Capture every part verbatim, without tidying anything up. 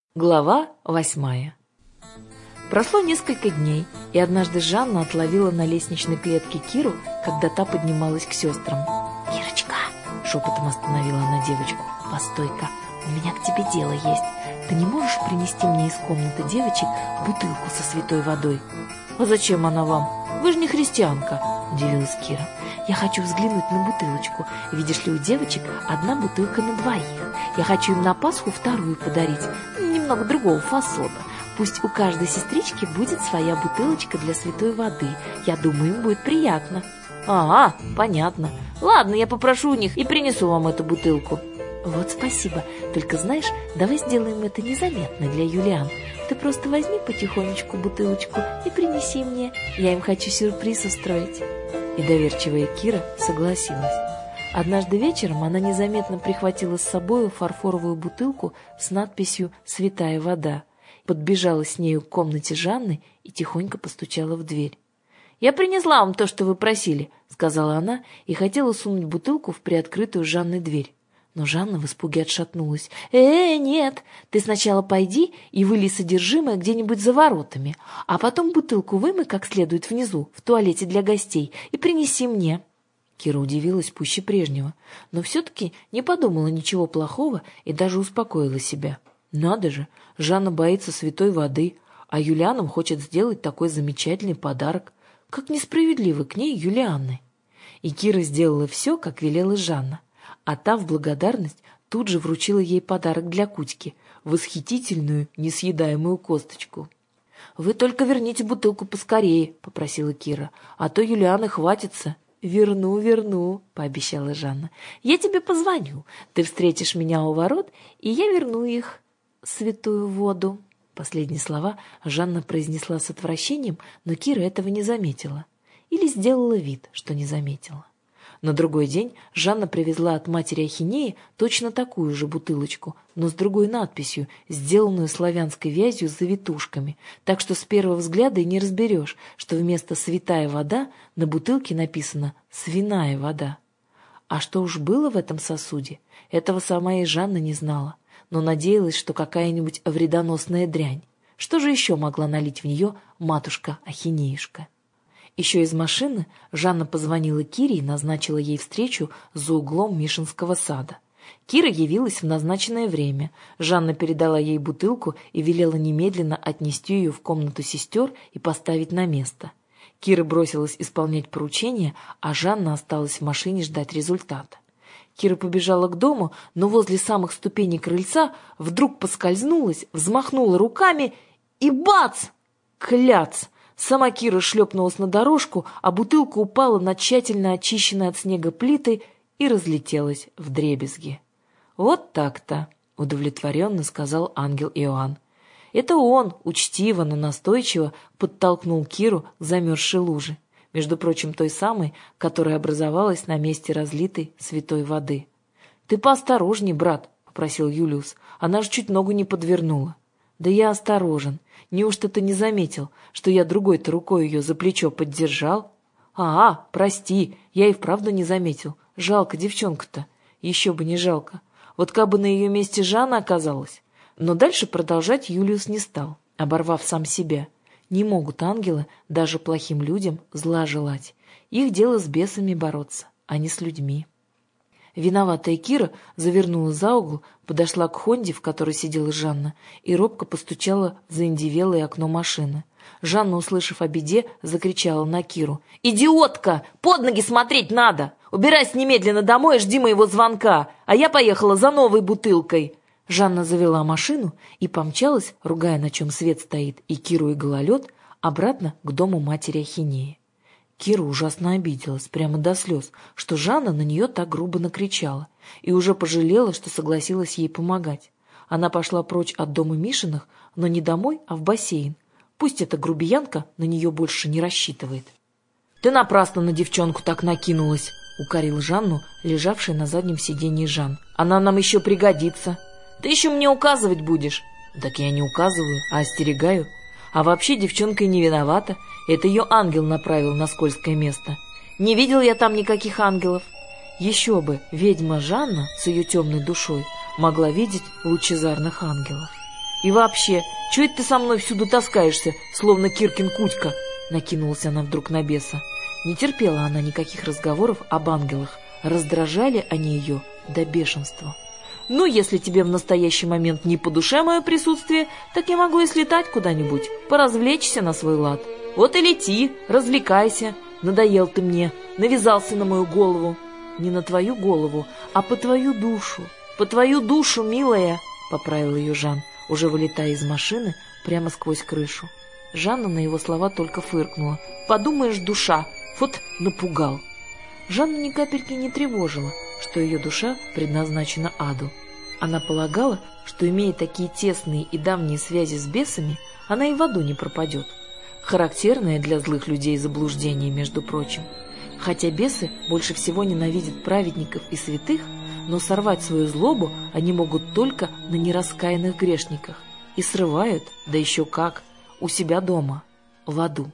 Глава восьмая. Прошло несколько дней, и однажды Жанна отловила на лестничной клетке Киру, когда та поднималась к сестрам. «Кирочка!» — шепотом остановила она девочку. «Постой-ка, у меня к тебе дело есть. Ты не можешь принести мне из комнаты девочек бутылку со святой водой?» «А зачем она вам? Вы же не христианка!» — удивилась Кира. «Я хочу взглянуть на бутылочку. Видишь ли, у девочек одна бутылка на двоих. Я хочу им на Пасху вторую подарить, немного другого фасона. Пусть у каждой сестрички будет своя бутылочка для святой воды. Я думаю, им будет приятно». «А, понятно. Ладно, я попрошу у них и принесу вам эту бутылку». «Вот спасибо. Только знаешь, давай сделаем это незаметно для Юлиан. Ты просто возьми потихонечку бутылочку и принеси мне. Я им хочу сюрприз устроить». И доверчивая Кира согласилась. Однажды вечером она незаметно прихватила с собой фарфоровую бутылку с надписью «Святая вода», подбежала с нею к комнате Жанны и тихонько постучала в дверь. «Я принесла вам то, что вы просили», — сказала она и хотела сунуть бутылку в приоткрытую Жанной дверь. Но Жанна в испуге отшатнулась. «Э, нет, ты сначала пойди и вылей содержимое где-нибудь за воротами, а потом бутылку вымой как следует внизу, в туалете для гостей, и принеси мне». Кира удивилась пуще прежнего, но все-таки не подумала ничего плохого и даже успокоила себя. Надо же, Жанна боится святой воды, а Юлианам хочет сделать такой замечательный подарок. Как несправедливо к ней Юлианны. И Кира сделала все, как велела Жанна. А та в благодарность тут же вручила ей подарок для Кузьки — восхитительную несъедаемую косточку. «Вы только верните бутылку поскорее», — попросила Кира, — «а то Юлианы хватится». «Верну, верну», — пообещала Жанна. «Я тебе позвоню. Ты встретишь меня у ворот, и я верну их святую воду». Последние слова Жанна произнесла с отвращением, но Кира этого не заметила. Или сделала вид, что не заметила. На другой день Жанна привезла от матери Ахинеи точно такую же бутылочку, но с другой надписью, сделанную славянской вязью с завитушками, так что с первого взгляда и не разберешь, что вместо «святая вода» на бутылке написано «свиная вода». А что уж было в этом сосуде, этого сама и Жанна не знала, но надеялась, что какая-нибудь вредоносная дрянь. Что же еще могла налить в нее матушка Ахинеюшка? Еще из машины Жанна позвонила Кире и назначила ей встречу за углом Мишинского сада. Кира явилась в назначенное время. Жанна передала ей бутылку и велела немедленно отнести ее в комнату сестер и поставить на место. Кира бросилась исполнять поручение, а Жанна осталась в машине ждать результата. Кира побежала к дому, но возле самых ступеней крыльца вдруг поскользнулась, взмахнула руками и бац! Кляц! Сама Кира шлепнулась на дорожку, а бутылка упала на тщательно очищенные от снега плиты и разлетелась вдребезги. «Вот так-то», — удовлетворенно сказал ангел Иоанн. Это он, учтиво, но настойчиво, подтолкнул Киру к замерзшей луже, между прочим, той самой, которая образовалась на месте разлитой святой воды. «Ты поосторожней, брат», — попросил Юлиус, — «она ж чуть ногу не подвернула». «Да я осторожен. Неужто ты не заметил, что я другой-то рукой ее за плечо поддержал?» «А, прости, я и вправду не заметил. Жалко девчонку-то. Еще бы не жалко. Вот как бы на ее месте Жанна оказалась». Но дальше продолжать Юлиус не стал, оборвав сам себя. Не могут ангелы даже плохим людям зла желать. Их дело с бесами бороться, а не с людьми. Виноватая Кира завернула за угол, подошла к Хонде, в которой сидела Жанна, и робко постучала в заиндевелое окно машины. Жанна, услышав о беде, закричала на Киру. «Идиотка! Под ноги смотреть надо! Убирайся немедленно домой и жди моего звонка, а я поехала за новой бутылкой!» Жанна завела машину и помчалась, ругая, на чем свет стоит, и Киру, и гололед, обратно к дому матери Ахинеи. Кира ужасно обиделась, прямо до слез, что Жанна на нее так грубо накричала, и уже пожалела, что согласилась ей помогать. Она пошла прочь от дома Мишиных, но не домой, а в бассейн. Пусть эта грубиянка на нее больше не рассчитывает. «Ты напрасно на девчонку так накинулась», — укорил Жанну, лежавший на заднем сиденье Жан. «Она нам еще пригодится. Ты еще мне указывать будешь». «Так я не указываю, а остерегаю. А вообще девчонка и не виновата. Это ее ангел направил на скользкое место. Не видел я там никаких ангелов». Еще бы, ведьма Жанна с ее темной душой могла видеть лучезарных ангелов. И вообще, чё это ты со мной всюду таскаешься, словно Киркин Кузька?» Накинулась она вдруг на беса. Не терпела она никаких разговоров об ангелах. Раздражали они ее до бешенства. «Ну, если тебе в настоящий момент не по душе мое присутствие, так я могу и слетать куда-нибудь, поразвлечься на свой лад. Вот и лети, развлекайся. Надоел ты мне, навязался на мою голову». «Не на твою голову, а по твою душу. По твою душу, милая», — поправил ее Жан, уже вылетая из машины прямо сквозь крышу. Жанна на его слова только фыркнула. «Подумаешь, душа! Вот напугал!» Жанну ни капельки не тревожило, что ее душа предназначена аду. Она полагала, что, имея такие тесные и давние связи с бесами, она и в аду не пропадет. Характерное для злых людей заблуждение, между прочим. Хотя бесы больше всего ненавидят праведников и святых, но сорвать свою злобу они могут только на нераскаянных грешниках. И срывают, да еще как, у себя дома, в аду.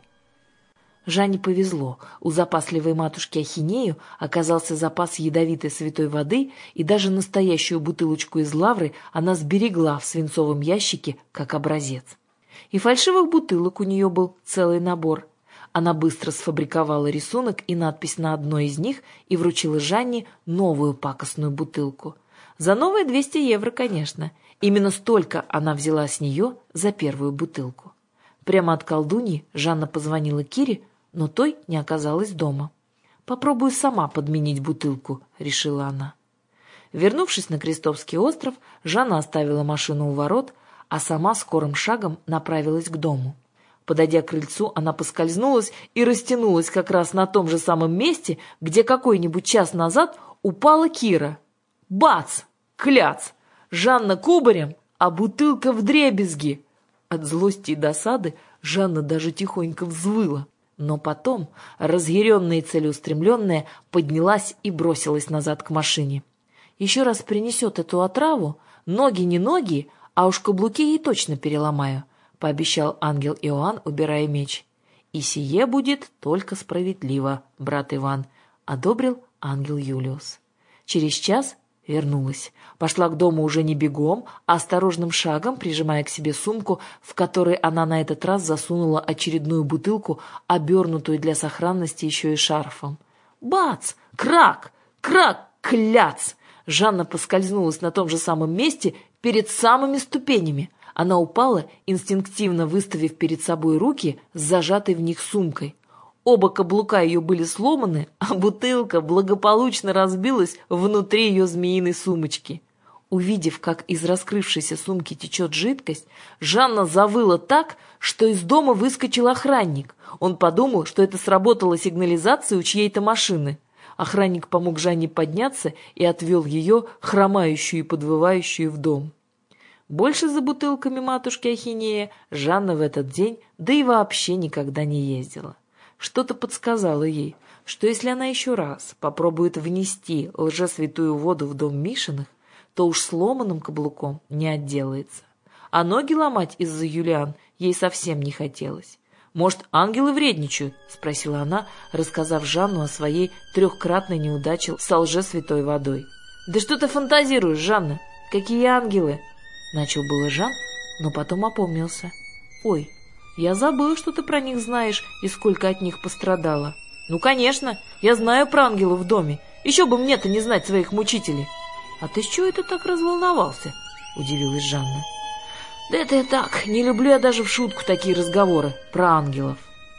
Жанне повезло. У запасливой матушки Ахинею оказался запас ядовитой святой воды, и даже настоящую бутылочку из лавры она сберегла в свинцовом ящике как образец. И фальшивых бутылок у нее был целый набор. Она быстро сфабриковала рисунок и надпись на одной из них и вручила Жанне новую пакостную бутылку. За новые двести евро, конечно. Именно столько она взяла с нее за первую бутылку. Прямо от колдуньи Жанна позвонила Кире, но той не оказалась дома. «Попробую сама подменить бутылку», — решила она. Вернувшись на Крестовский остров, Жанна оставила машину у ворот, а сама скорым шагом направилась к дому. Подойдя к крыльцу, она поскользнулась и растянулась как раз на том же самом месте, где какой-нибудь час назад упала Кира. Бац! Кляц! Жанна кубарем, а бутылка вдребезги. От злости и досады Жанна даже тихонько взвыла. Но потом, разъяренная и целеустремленная, поднялась и бросилась назад к машине. Еще раз принесет эту отраву, ноги не ноги, а уж каблуки ей точно переломаю, — пообещал ангел Иоанн, убирая меч. «И сие будет только справедливо, брат Иван», — одобрил ангел Юлиус. Через час вернулась. Пошла к дому уже не бегом, а осторожным шагом, прижимая к себе сумку, в которой она на этот раз засунула очередную бутылку, обернутую для сохранности еще и шарфом. Бац! Крак! Крак! Кляц! Жанна поскользнулась на том же самом месте перед самыми ступенями. Она упала, инстинктивно выставив перед собой руки с зажатой в них сумкой. Оба каблука ее были сломаны, а бутылка благополучно разбилась внутри ее змеиной сумочки. Увидев, как из раскрывшейся сумки течет жидкость, Жанна завыла так, что из дома выскочил охранник. Он подумал, что это сработала сигнализация у чьей-то машины. Охранник помог Жанне подняться и отвел ее, хромающую и подвывающую, в дом. Больше за бутылками матушки Ахинея Жанна в этот день, да и вообще никогда не ездила. Что-то подсказало ей, что если она еще раз попробует внести лжесвятую воду в дом Мишиных, то уж сломанным каблуком не отделается. А ноги ломать из-за Юлиан ей совсем не хотелось. «Может, ангелы вредничают?» — спросила она, рассказав Жанну о своей трехкратной неудаче со лжесвятой водой. «Да что ты фантазируешь, Жанна? Какие ангелы?» Начал было Жан, но потом опомнился. «Ой, я забыл, что ты про них знаешь и сколько от них пострадало». «Ну, конечно, я знаю про ангелов в доме. Еще бы мне-то не знать своих мучителей». «А ты с чего это так разволновался?» — удивилась Жанна. «Да это я так, не люблю я даже в шутку такие разговоры про ангелов».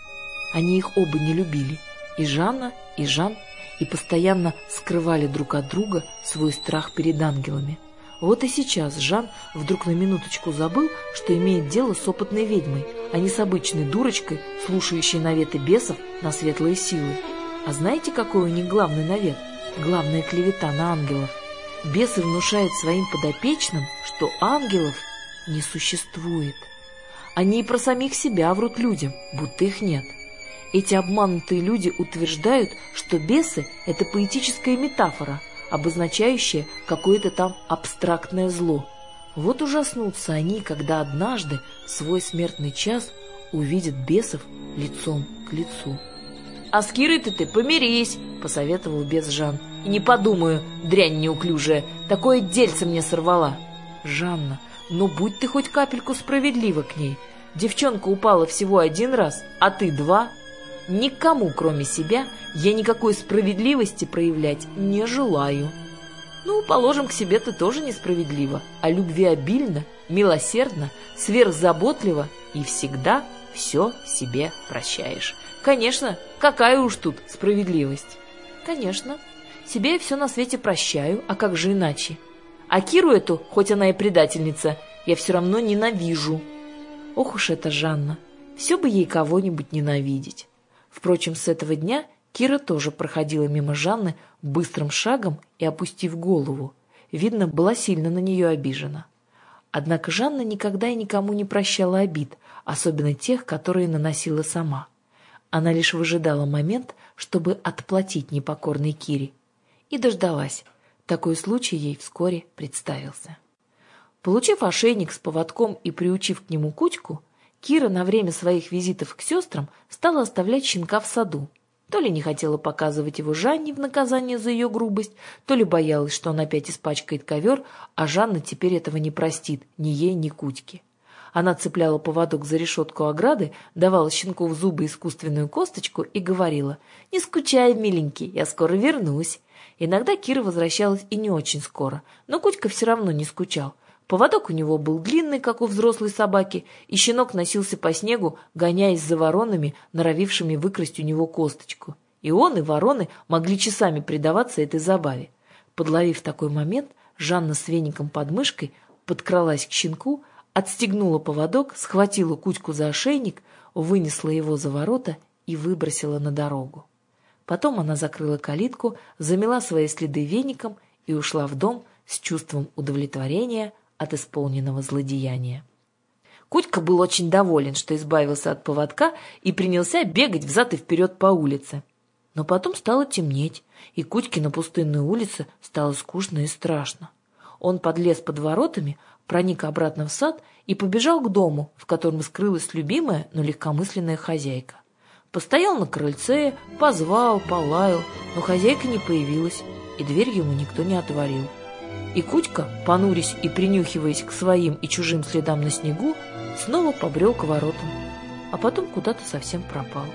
Они их оба не любили, и Жанна, и Жан, и постоянно скрывали друг от друга свой страх перед ангелами. Вот и сейчас Жан вдруг на минуточку забыл, что имеет дело с опытной ведьмой, а не с обычной дурочкой, слушающей наветы бесов на светлые силы. А знаете, какой у них главный навет? Главная клевета на ангелов. Бесы внушают своим подопечным, что ангелов не существует. Они и про самих себя врут людям, будто их нет. Эти обманутые люди утверждают, что бесы — это поэтическая метафора, обозначающая какое-то там абстрактное зло. Вот ужаснутся они, когда однажды в свой смертный час увидят бесов лицом к лицу. «А с Кирой-то ты помирись», — посоветовал бес Жан. «И не подумаю, дрянь неуклюжая, такое дельце мне сорвала». Жанна, Но будь ты хоть капельку справедлива к ней. Девчонка упала всего один раз, а ты два. Никому, кроме себя, я никакой справедливости проявлять не желаю. Ну, положим, к себе ты тоже несправедлива, а любвеобильна, милосердна, сверхзаботлива и всегда все себе прощаешь. Конечно, какая уж тут справедливость? Конечно, себе я все на свете прощаю, а как же иначе? А Киру эту, хоть она и предательница, я все равно ненавижу. Ох уж эта Жанна, все бы ей кого-нибудь ненавидеть. Впрочем, с этого дня Кира тоже проходила мимо Жанны быстрым шагом и опустив голову. Видно, была сильно на нее обижена. Однако Жанна никогда и никому не прощала обид, особенно тех, которые наносила сама. Она лишь выжидала момент, чтобы отплатить непокорной Кире. И дождалась. Такой случай ей вскоре представился. Получив ошейник с поводком и приучив к нему Кузьку, Кира на время своих визитов к сестрам стала оставлять щенка в саду. То ли не хотела показывать его Жанне в наказание за ее грубость, то ли боялась, что он опять испачкает ковер, а Жанна теперь этого не простит ни ей, ни Кузьке. Она цепляла поводок за решетку ограды, давала щенку в зубы искусственную косточку и говорила: «Не скучай, миленький, я скоро вернусь». Иногда Кира возвращалась и не очень скоро, но Кузька все равно не скучал. Поводок у него был длинный, как у взрослой собаки, и щенок носился по снегу, гоняясь за воронами, норовившими выкрасть у него косточку. И он, и вороны могли часами предаваться этой забаве. Подловив такой момент, Жанна с веником под мышкой подкралась к щенку, отстегнула поводок, схватила Кузьку за ошейник, вынесла его за ворота и выбросила на дорогу. Потом она закрыла калитку, замела свои следы веником и ушла в дом с чувством удовлетворения от исполненного злодеяния. Кузька был очень доволен, что избавился от поводка и принялся бегать взад и вперед по улице. Но потом стало темнеть, и Кузьке на пустынной улице стало скучно и страшно. Он подлез под воротами, проник обратно в сад и побежал к дому, в котором скрылась любимая, но легкомысленная хозяйка. Постоял на крыльце, позвал, полаял, но хозяйка не появилась, и дверь ему никто не отворил. И Кузька, понурясь и принюхиваясь к своим и чужим следам на снегу, снова побрел к воротам, а потом куда-то совсем пропал.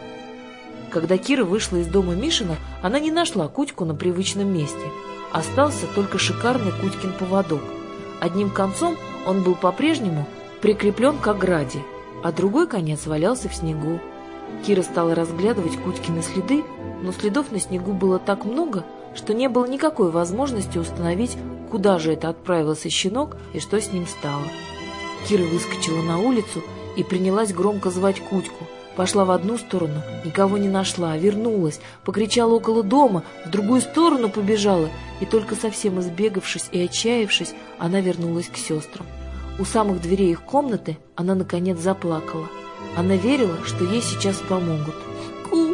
Когда Кира вышла из дома Мишина, она не нашла Кузьку на привычном месте. Остался только шикарный Кузькин поводок. Одним концом он был по-прежнему прикреплен к ограде, а другой конец валялся в снегу. Кира стала разглядывать Кузькины следы, но следов на снегу было так много, что не было никакой возможности установить, куда же это отправился щенок и что с ним стало. Кира выскочила на улицу и принялась громко звать Кузьку. Пошла в одну сторону, никого не нашла, вернулась, покричала около дома, в другую сторону побежала, и только совсем избегавшись и отчаявшись, она вернулась к сестрам. У самых дверей их комнаты она, наконец, заплакала. Она верила, что ей сейчас помогут. «Ку-ку!»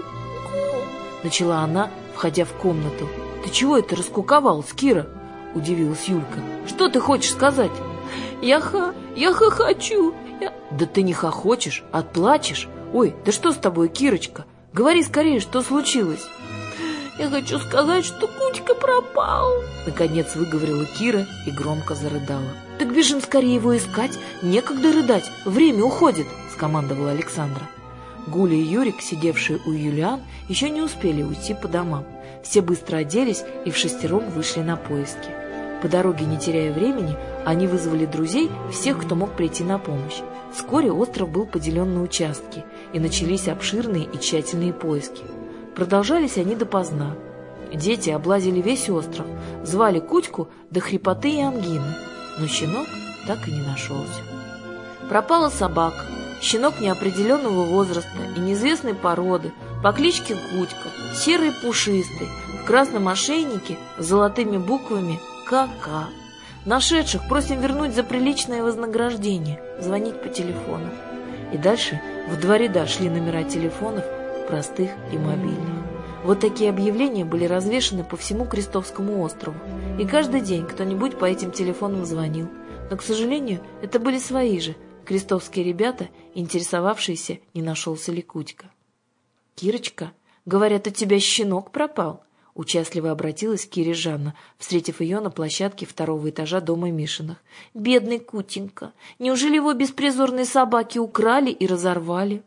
— начала она, входя в комнату. «Ты чего это раскуковалась, Кира?» — удивилась Юлька. «Что ты хочешь сказать?» «Я ха... я хохочу!» я... «Да ты не хохочешь, а плачешь. Ой, да что с тобой, Кирочка? Говори скорее, что случилось?» «Я хочу сказать, что Кузька пропал!» Наконец выговорила Кира и громко зарыдала. «Так бежим скорее его искать, некогда рыдать, время уходит!» — скомандовала Александра. Гуля и Юрик, сидевшие у Юлиан, еще не успели уйти по домам. Все быстро оделись и вшестером вышли на поиски. По дороге, не теряя времени, они вызвали друзей, всех, кто мог прийти на помощь. Вскоре остров был поделен на участки, и начались обширные и тщательные поиски. Продолжались они допоздна. Дети облазили весь остров, звали Кузьку до хрипоты и ангины, но щенок так и не нашелся. Пропала собака, щенок неопределенного возраста и неизвестной породы, по кличке Кузька, серый пушистый, в красном ошейнике с золотыми буквами «ка-ка». Нашедших просим вернуть за приличное вознаграждение, звонить по телефону. И дальше в два ряда шли номера телефонов, простых и мобильных. Вот такие объявления были развешаны по всему Крестовскому острову, и каждый день кто-нибудь по этим телефонам звонил. Но, к сожалению, это были свои же, крестовские ребята, интересовавшиеся, не нашелся ли Кузька. «Кирочка, говорят, у тебя щенок пропал. Участливо обратилась к Кире Жанна, встретив ее на площадке второго этажа дома Мишиных. «Бедный Кутенька! Неужели его беспризорные собаки украли и разорвали?»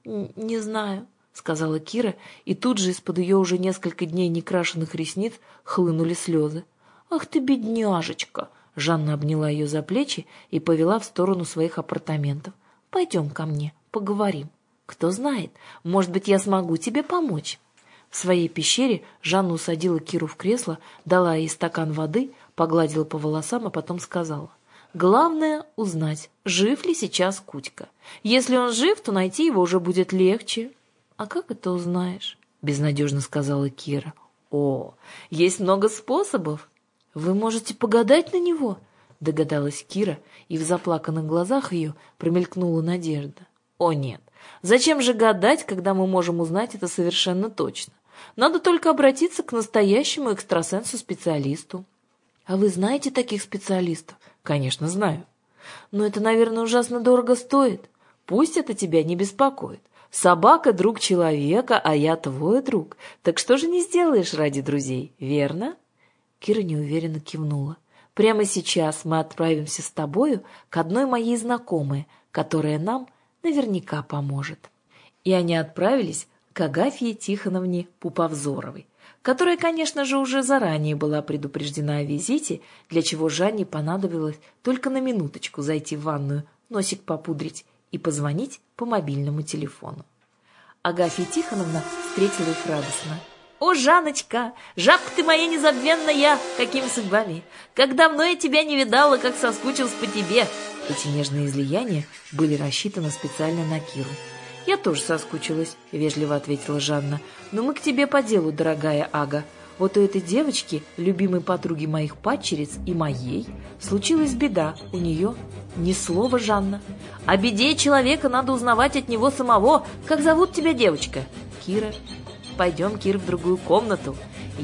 «Не знаю», — сказала Кира, и тут же из-под ее уже несколько дней некрашенных ресниц хлынули слезы. «Ах ты, бедняжечка!» Жанна обняла ее за плечи и повела в сторону своих апартаментов. «Пойдем ко мне, поговорим. Кто знает, может быть, я смогу тебе помочь». В своей пещере Жанна усадила Киру в кресло, дала ей стакан воды, погладила по волосам, а потом сказала: «Главное — узнать, жив ли сейчас Кутька. Если он жив, то найти его уже будет легче». «А как это узнаешь?» — безнадежно сказала Кира. «О, есть много способов. Вы можете погадать на него?» — догадалась Кира, и в заплаканных глазах ее промелькнула надежда. «О нет, зачем же гадать, когда мы можем узнать это совершенно точно? Надо только обратиться к настоящему экстрасенсу-специалисту». «А вы знаете таких специалистов?» «Конечно, знаю. Но это, наверное, ужасно дорого стоит. Пусть это тебя не беспокоит. Собака — друг человека, а я твой друг. Так что же не сделаешь ради друзей, верно?» Кира неуверенно кивнула. «Прямо сейчас мы отправимся с тобою к одной моей знакомой, которая нам наверняка поможет». И они отправились к Агафье Тихоновне Пуповзоровой, которая, конечно же, уже заранее была предупреждена о визите, для чего Жанне понадобилось только на минуточку зайти в ванную, носик попудрить и позвонить по мобильному телефону. Агафья Тихоновна встретила их радостно. «О, Жанночка, жабка ты моя незабвенная, какими судьбами! Как давно я тебя не видала, как соскучилась по тебе!» Эти нежные излияния были рассчитаны специально на Киру. «Я тоже соскучилась», — вежливо ответила Жанна. «Но мы к тебе по делу, дорогая Ага. Вот у этой девочки, любимой подруги моих падчериц и моей, случилась беда. У нее ни слова, Жанна. О беде человека надо узнавать от него самого. Как зовут тебя, девочка?» «Кира». «Пойдем, Кир, в другую комнату.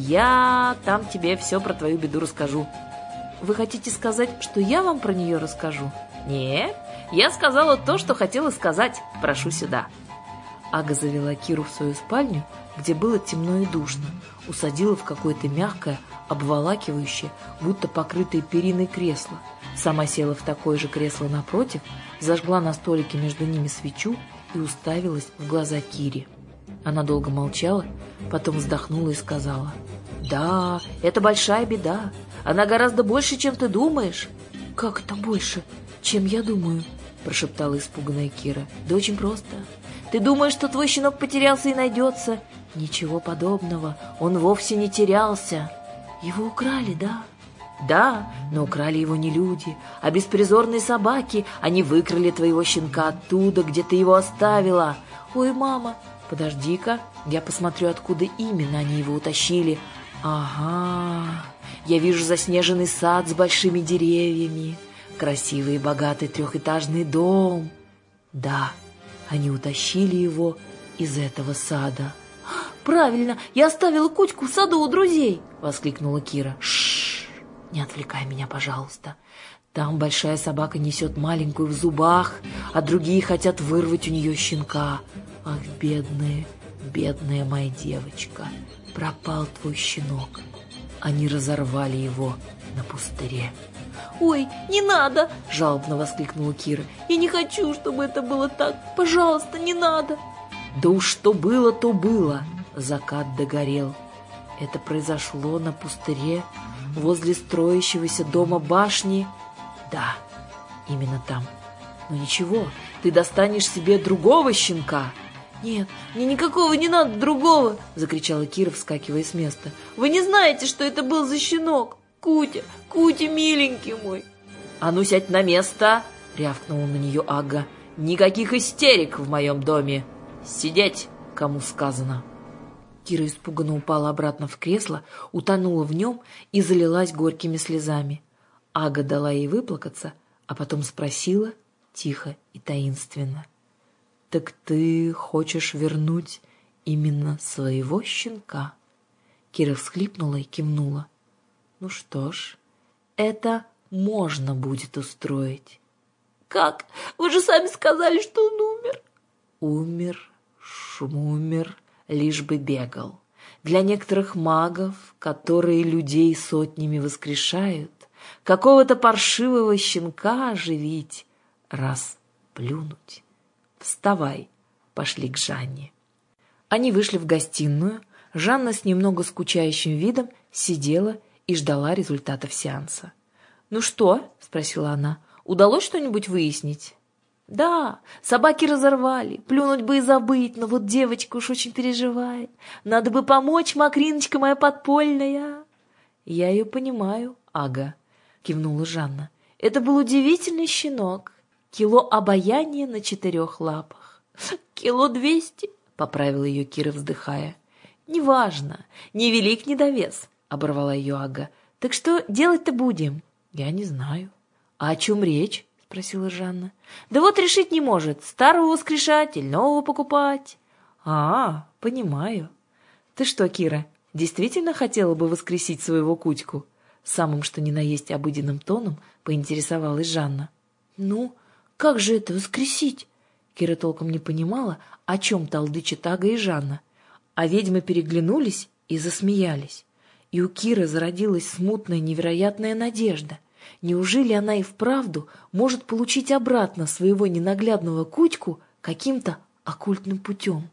Я там тебе все про твою беду расскажу». «Вы хотите сказать, что я вам про нее расскажу?» «Нет, я сказала то, что хотела сказать. Прошу сюда». Ага завела Киру в свою спальню, где было темно и душно, усадила в какое-то мягкое, обволакивающее, будто покрытое периной кресло. Сама села в такое же кресло напротив, зажгла на столике между ними свечу и уставилась в глаза Кире. Она долго молчала, потом вздохнула и сказала: «Да, это большая беда. Она гораздо больше, чем ты думаешь». «Как это больше, чем я думаю?» – прошептала испуганная Кира. «Да очень просто. Ты думаешь, что твой щенок потерялся и найдется? Ничего подобного. Он вовсе не терялся. Его украли, да?» «Да, но украли его не люди, а беспризорные собаки. Они выкрали твоего щенка оттуда, где ты его оставила». «Ой, мама, подожди-ка, я посмотрю, откуда именно они его утащили. Ага, я вижу заснеженный сад с большими деревьями, красивый и богатый трехэтажный дом. Да, они утащили его из этого сада». «Правильно, я оставила Кутьку в саду у друзей!» — воскликнула Кира. «Шш, не отвлекай меня, пожалуйста. Там большая собака несет маленькую в зубах, а другие хотят вырвать у нее щенка. Ах, бедная, бедная моя девочка, пропал твой щенок. Они разорвали его на пустыре». «Ой, не надо!» – жалобно воскликнула Кира. «Я не хочу, чтобы это было так. Пожалуйста, не надо!» «Да уж что было, то было!» Закат догорел. Это произошло на пустыре, возле строящегося дома башни. Да, именно там. Но ничего, ты достанешь себе другого щенка. «Нет, мне никакого не надо другого!» — закричала Кира, вскакивая с места. «Вы не знаете, что это был за щенок? Кутя, Кутя, миленький мой!» «А ну сядь на место!» — рявкнула на нее Ага. «Никаких истерик в моем доме! Сидеть, кому сказано!» Кира испуганно упала обратно в кресло, утонула в нем и залилась горькими слезами. Ага дала ей выплакаться, а потом спросила тихо и таинственно: «Так ты хочешь вернуть именно своего щенка?» Кира всхлипнула и кивнула. «Ну что ж, это можно будет устроить». «Как? Вы же сами сказали, что он умер». «Умер, шумер, лишь бы бегал. Для некоторых магов, которые людей сотнями воскрешают, какого-то паршивого щенка оживить, раз плюнуть. Вставай, пошли к Жанне. Они вышли в гостиную. Жанна с немного скучающим видом сидела и ждала результатов сеанса. «Ну что?» — спросила она. «Удалось что-нибудь выяснить?» «Да, собаки разорвали, плюнуть бы и забыть, но вот девочка уж очень переживает. Надо бы помочь, Макриночка моя подпольная». «Я ее понимаю, ага», — кивнула Жанна. «Это был удивительный щенок. Кило обаяния на четырех лапах». «Кило двести», — поправила ее Кира, вздыхая. «Неважно, ни велик, ни довес», — оборвала ее Ага. «Так что делать-то будем?» «Я не знаю». «А о чем речь?» — спросила Жанна. «Да вот решить не может, старого воскрешать или нового покупать». «А, понимаю. Ты что, Кира, действительно хотела бы воскресить своего Кутьку?» Самым что ни на есть обыденным тоном поинтересовалась Жанна. «Ну, как же это воскресить?» Кира толком не понимала, о чем толдычат Ага и Жанна. А ведьмы переглянулись и засмеялись. И у Киры зародилась смутная невероятная надежда. Неужели она и вправду может получить обратно своего ненаглядного Кутьку каким-то оккультным путем?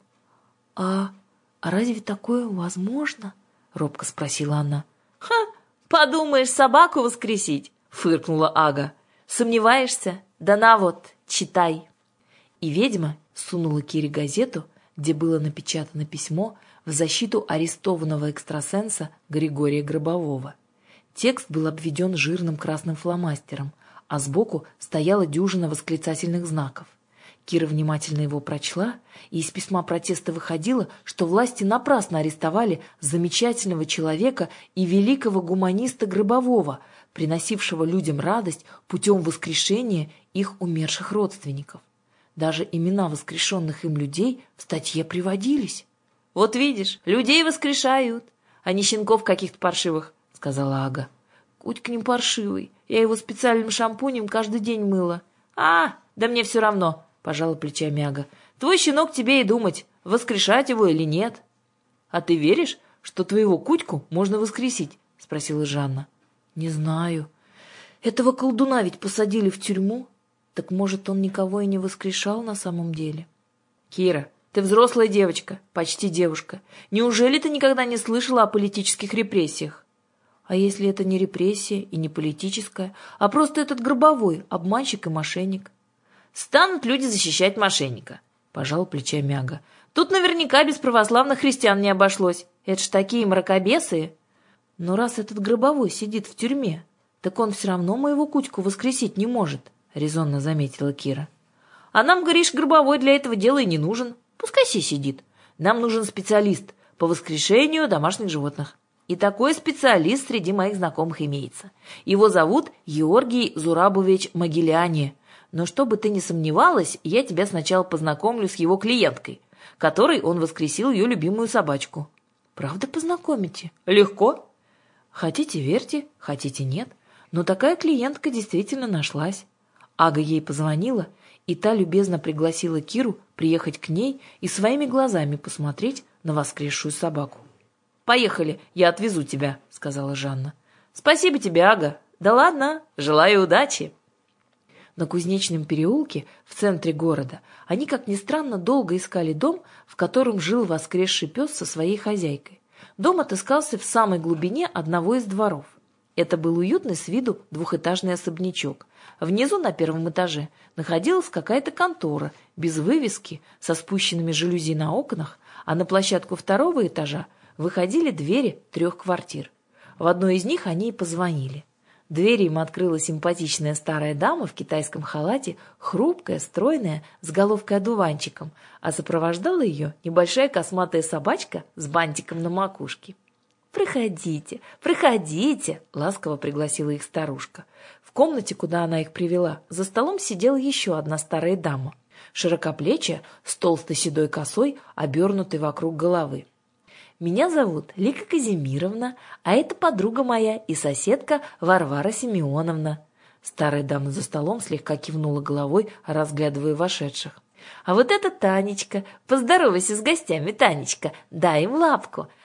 «А, а разве такое возможно?» — робко спросила она. «Ха, подумаешь, собаку воскресить!» — фыркнула Ага. «Сомневаешься? Да на вот, читай!» И ведьма сунула Кире газету, где было напечатано письмо в защиту арестованного экстрасенса Григория Гробового. Текст был обведен жирным красным фломастером, а сбоку стояла дюжина восклицательных знаков. Кира внимательно его прочла, и из письма протеста выходило, что власти напрасно арестовали замечательного человека и великого гуманиста Гробового, приносившего людям радость путем воскрешения их умерших родственников. Даже имена воскрешенных им людей в статье приводились. «Вот видишь, людей воскрешают, а не щенков каких-то паршивых», — сказала Ага. «Кутька не паршивый, я его специальным шампунем каждый день мыла». «А, да мне все равно», — пожала плечами Ага. «Твой щенок тебе и думать, воскрешать его или нет». «А ты веришь, что твоего Кутьку можно воскресить?» — спросила Жанна. «Не знаю. Этого колдуна ведь посадили в тюрьму. Так, может, он никого и не воскрешал на самом деле?» «Кира, ты взрослая девочка, почти девушка. Неужели ты никогда не слышала о политических репрессиях?» «А если это не репрессия и не политическая, а просто этот Гробовой, обманщик и мошенник?» «Станут люди защищать мошенника», — пожал плечами Ага. «Тут наверняка без православных христиан не обошлось. Это ж такие мракобесы». «Но раз этот Гробовой сидит в тюрьме, так он все равно моего Кутьку воскресить не может», — резонно заметила Кира. «А нам, говоришь, Гробовой для этого дела и не нужен. Пускай себе сидит. Нам нужен специалист по воскрешению домашних животных. И такой специалист среди моих знакомых имеется. Его зовут Георгий Зурабович Могиляне. Но чтобы ты не сомневалась, я тебя сначала познакомлю с его клиенткой, которой он воскресил ее любимую собачку». «Правда познакомите?» «Легко. Хотите верьте, хотите нет. Но такая клиентка действительно нашлась». Ага ей позвонила, и та любезно пригласила Киру приехать к ней и своими глазами посмотреть на воскресшую собаку. «Поехали, я отвезу тебя», — сказала Жанна. «Спасибо тебе, Ага. Да ладно, желаю удачи». На Кузнечном переулке в центре города они, как ни странно, долго искали дом, в котором жил воскресший пес со своей хозяйкой. Дом отыскался в самой глубине одного из дворов. Это был уютный с виду двухэтажный особнячок. Внизу, на первом этаже, находилась какая-то контора, без вывески, со спущенными жалюзи на окнах, а на площадку второго этажа выходили двери трех квартир. В одной из них они и позвонили. Дверь им открыла симпатичная старая дама в китайском халате, хрупкая, стройная, с головкой-одуванчиком, а сопровождала ее небольшая косматая собачка с бантиком на макушке. «Проходите, проходите!» — ласково пригласила их старушка. В комнате, куда она их привела, за столом сидела еще одна старая дама, широкоплечья, с толстой седой косой, обернутой вокруг головы. «Меня зовут Лика Казимировна, а это подруга моя и соседка Варвара Симеоновна». Старая дама за столом слегка кивнула головой, разглядывая вошедших. «А вот это Танечка. Поздоровайся с гостями, Танечка. Дай им лапку.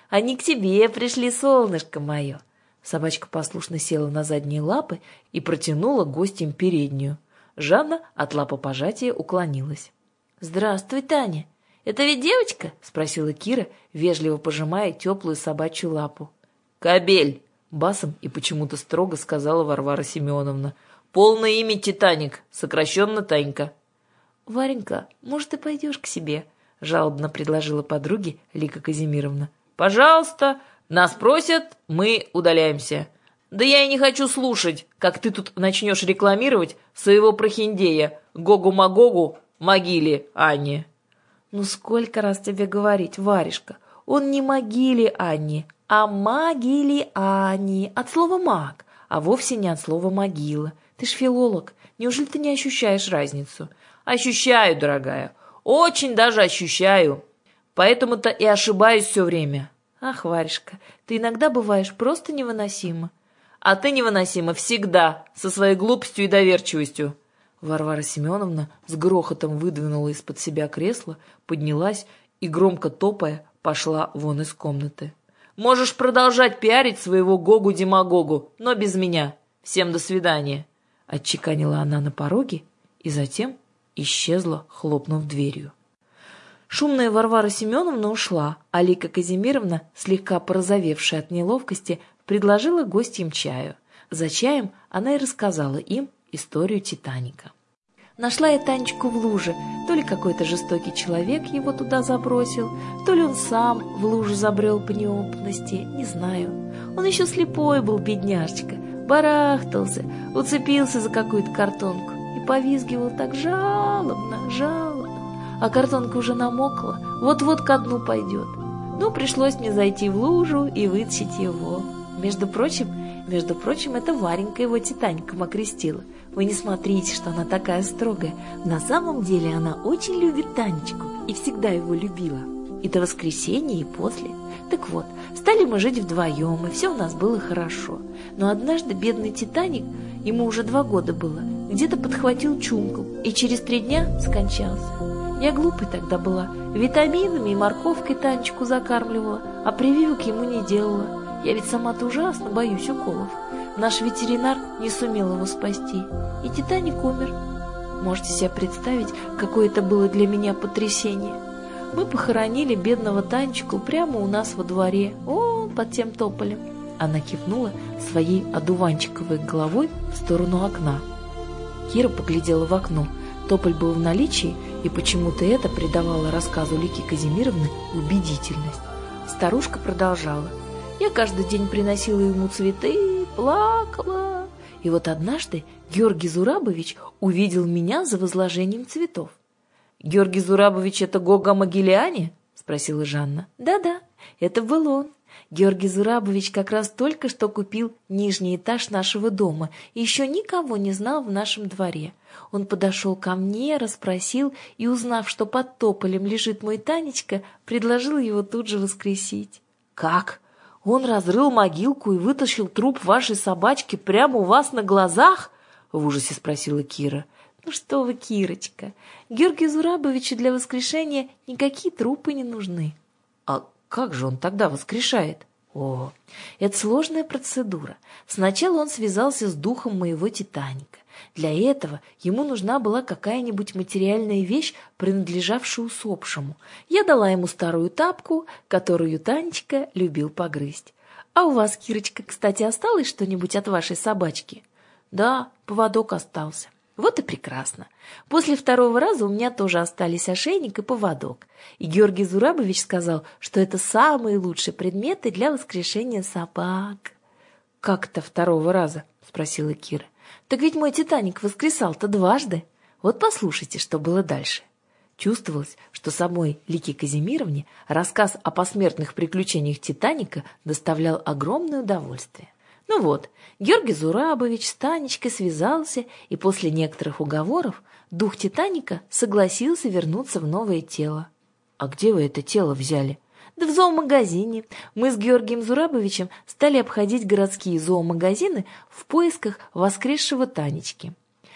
Они к тебе пришли, солнышко мое!» Собачка послушно села на задние лапы и протянула гостям переднюю. Жанна от лапопожатия уклонилась. «Здравствуй, Таня! Это ведь девочка?» — спросила Кира, вежливо пожимая теплую собачью лапу. «Кобель!» — басом и почему-то строго сказала Варвара Семеновна. «Полное имя Титаник, сокращенно Танька». «Варенька, может, ты пойдешь к себе?» — жалобно предложила подруге Лика Казимировна. «Пожалуйста, нас просят, мы удаляемся. Да я и не хочу слушать, как ты тут начнешь рекламировать своего прохиндея Гогу-Магогу могиле Анне». «Ну сколько раз тебе говорить, Варежка, он не могиле Анне, а могиле Анне, от слова «маг», а вовсе не от слова «могила». Ты ж филолог, неужели ты не ощущаешь разницу?» «Ощущаю, дорогая, очень даже ощущаю. Поэтому-то и ошибаюсь все время». «Ах, Варежка, ты иногда бываешь просто невыносима». «А ты невыносима всегда, со своей глупостью и доверчивостью». Варвара Семеновна с грохотом выдвинула из-под себя кресло, поднялась и, громко топая, пошла вон из комнаты. «Можешь продолжать пиарить своего Гогу-демагогу, но без меня. Всем до свидания», — отчеканила она на пороге и затем исчезла, хлопнув дверью. Шумная Варвара Семеновна ушла, а Лика Казимировна, слегка порозовевшая от неловкости, предложила гостям чаю. За чаем она и рассказала им историю Титаника. Нашла я Танечку в луже. То ли какой-то жестокий человек его туда забросил, то ли он сам в лужу забрел по неопытности, не знаю. Он еще слепой был, бедняжечка, барахтался, уцепился за какую-то картонку и повизгивал так жалобно, жалобно. А картонка уже намокла, вот-вот ко дну пойдет. Ну, пришлось мне зайти в лужу и вытащить его. Между прочим, между прочим, это Варенька его Титаником окрестила. Вы не смотрите, что она такая строгая. На самом деле она очень любит Танечку и всегда его любила. И до воскресенья, и после. Так вот, стали мы жить вдвоем, и все у нас было хорошо. Но однажды бедный Титаник, ему уже два года было, где-то подхватил чумкал и через три дня скончался. Я глупой тогда была, витаминами и морковкой Танечку закармливала, а прививок ему не делала. Я ведь сама-то ужасно боюсь уколов. Наш ветеринар не сумел его спасти, и Титаник умер. Можете себе представить, какое это было для меня потрясение. Мы похоронили бедного Танечку прямо у нас во дворе, о, под тем тополем. Она кивнула своей одуванчиковой головой в сторону окна. Кира поглядела в окно. Тополь был в наличии, и почему-то это придавало рассказу Лики Казимировны убедительность. Старушка продолжала. Я каждый день приносила ему цветы, плакала. И вот однажды Георгий Зурабович увидел меня за возложением цветов. «Георгий Зурабович — это Гога Могилиани?» — спросила Жанна. «Да-да, это был он. Георгий Зурабович как раз только что купил нижний этаж нашего дома и еще никого не знал в нашем дворе. Он подошел ко мне, расспросил и, узнав, что под тополем лежит мой Танечка, предложил его тут же воскресить». «Как? Он разрыл могилку и вытащил труп вашей собачки прямо у вас на глазах?» — в ужасе спросила Кира. «Ну что вы, Кирочка, Георгию Зурабовичу для воскрешения никакие трупы не нужны». «А как же он тогда воскрешает?» «О, это сложная процедура. Сначала он связался с духом моего Титаника. Для этого ему нужна была какая-нибудь материальная вещь, принадлежавшая усопшему. Я дала ему старую тапку, которую Танечка любил погрызть. А у вас, Кирочка, кстати, осталось что-нибудь от вашей собачки?» «Да, поводок остался». «Вот и прекрасно. После второго раза у меня тоже остались ошейник и поводок. И Георгий Зурабович сказал, что это самые лучшие предметы для воскрешения собак». «Как это второго раза?» — спросила Кира. «Так ведь мой Титаник воскресал-то дважды. Вот послушайте, что было дальше». Чувствовалось, что самой Лике Казимировне рассказ о посмертных приключениях Титаника доставлял огромное удовольствие. Ну вот, Георгий Зурабович с Танечкой связался, и после некоторых уговоров дух Титаника согласился вернуться в новое тело. «А где вы это тело взяли?» «Да в зоомагазине. Мы с Георгием Зурабовичем стали обходить городские зоомагазины в поисках воскресшего Танечки.